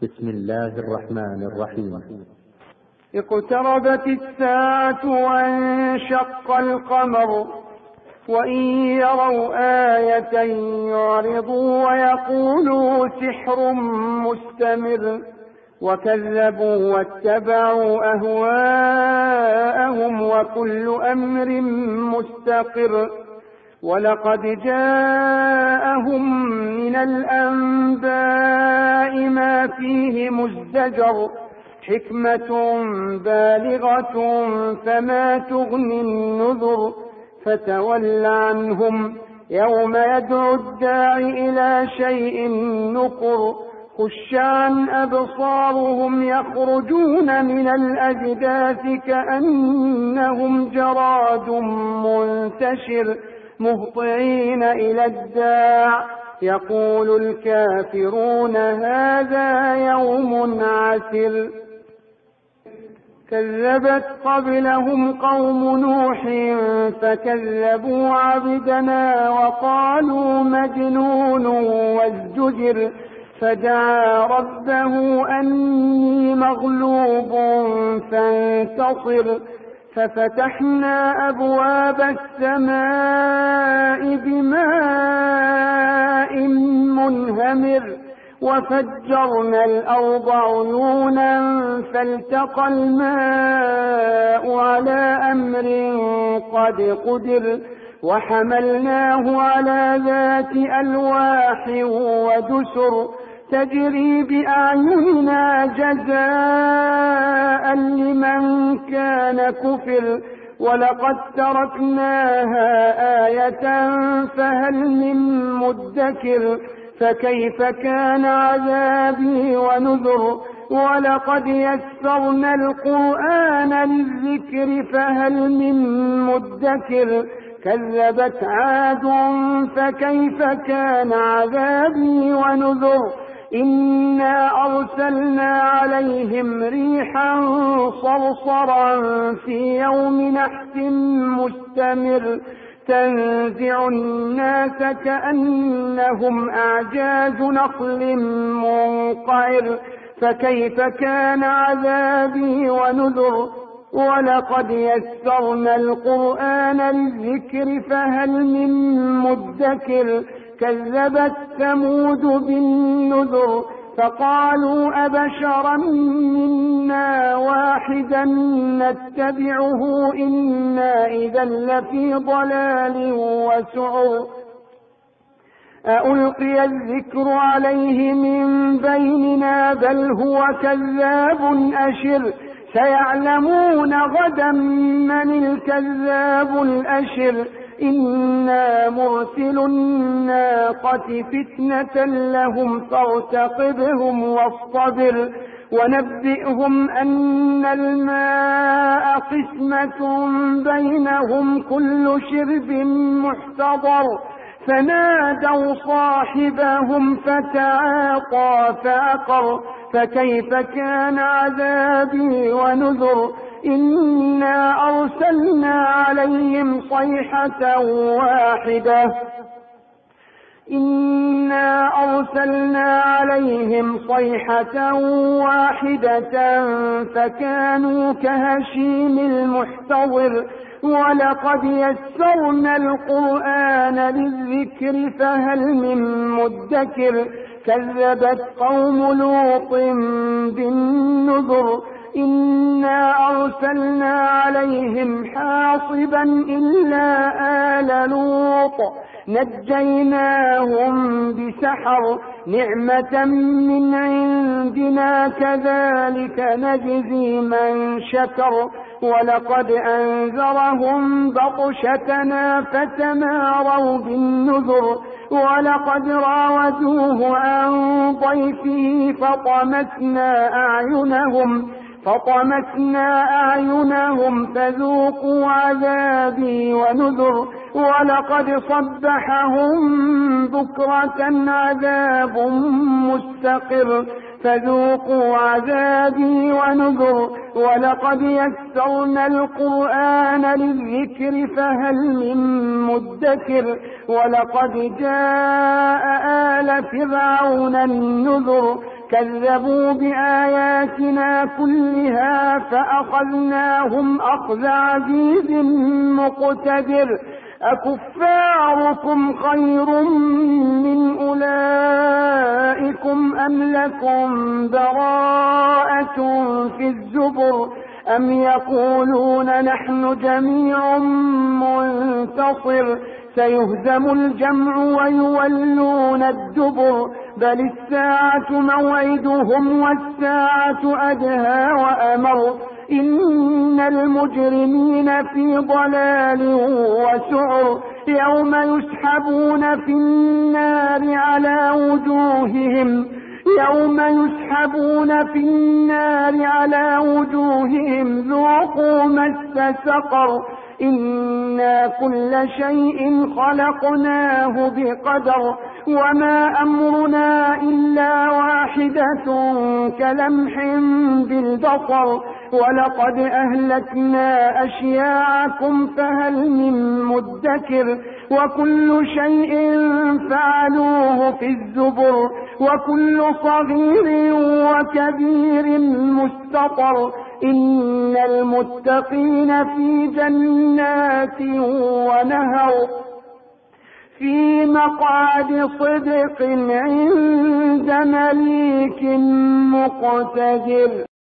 بسم الله الرحمن الرحيم. اقتربت الساعة وانشق القمر وإن يروا آية يعرضوا ويقولوا سحر مستمر وكذبوا واتبعوا أهواءهم وكل أمر مستقر ولقد جاءهم من الأنباء ما فيه مزدجر حكمة بالغة فما تغني النذر فتول عنهم يوم يدعو الداعي إلى شيء نكر خش عن أبصارهم يخرجون من الأجداث كأنهم جراد منتشر مهطعين إلى الداع يقول الكافرون هذا يوم عسر كذبت قبلهم قوم نوح فكذبوا عبدنا وقالوا مجنون وازدجر فدعا ربه أني مغلوب فانتصر ففتحنا أبواب السماء بماء منهمر وفجرنا الأرض عيونا فالتقى الماء على أمر قد قدر وحملناه على ذات ألواح ودسر تجري بأعيننا جزاء لمن كان كفر ولقد تركناها آية فهل من مدكر فكيف كان عذابي ونذر ولقد يسرنا القرآن للذكر فهل من مدكر كذبت عاد فكيف كان عذابي ونذر إنا أرسلنا عليهم ريحا صرصرا في يوم نحس مستمر تنزع الناس كأنهم أعجاز نخل منقعر فكيف كان عذابي ونذر ولقد يسرنا القرآن للذكر فهل من مدكر كذبت ثمود بالنذر فقالوا أبشرا منا واحدا نتبعه إنا إذا لفي ضلال وسعر ألقي الذكر عليه من بيننا بل هو كذاب أشر سيعلمون غدا من الكذاب الأشر إنا مرسل الناقة فتنة لهم فارتقبهم واصطبر ونبئهم أن الماء قسمة بينهم كل شرب محتضر فنادوا صاحبهم فتعاطى فعقر فكيف كان عذابي ونذر إنا أرسلنا عليهم صيحة واحدة فكانوا كهشيم المحتضر ولقد يسرنا القرآن للذكر فهل من مدكر كذبت قوم لوط بالنذر إنا أرسلنا عليهم حاصبا إلا آل لوط نجيناهم بسحر نعمة من عندنا كذلك نجزي من شكر ولقد أنذرهم بطشتنا فتماروا بالنذر ولقد راودوه عن ضيفه فطمسنا أعينهم فذوقوا عذابي ونذر ولقد صبحهم بكرة عذاب مستقر فذوقوا عذابي ونذر ولقد يسرنا القرآن للذكر فهل من مدكر ولقد جاء آل فرعون النذر كذبوا بآياتنا كلها فأخذناهم أخذ عزيز مقتدر أكفاركم خير من أولئكم أم لكم براءة في الزبر أم يقولون نحن جميع منتصر سيهزم الجمع ويولون الدبر بل الساعة موعدهم والساعة أدهى وأمر إن المجرمين في ضلال وسعر يوم يسحبون في النار على وجوههم ذوقوا مس سقر إنا كل شيء خلقناه بقدر وما أمرنا إلا واحدة كلمح بالبصر ولقد أهلكنا أشياعكم فهل من مدكر وكل شيء فعلوه في الزبر وكل صغير وكبير مستطر إن المتقين في جنات ونهر في مقعد صدق عند مليك مقتدر.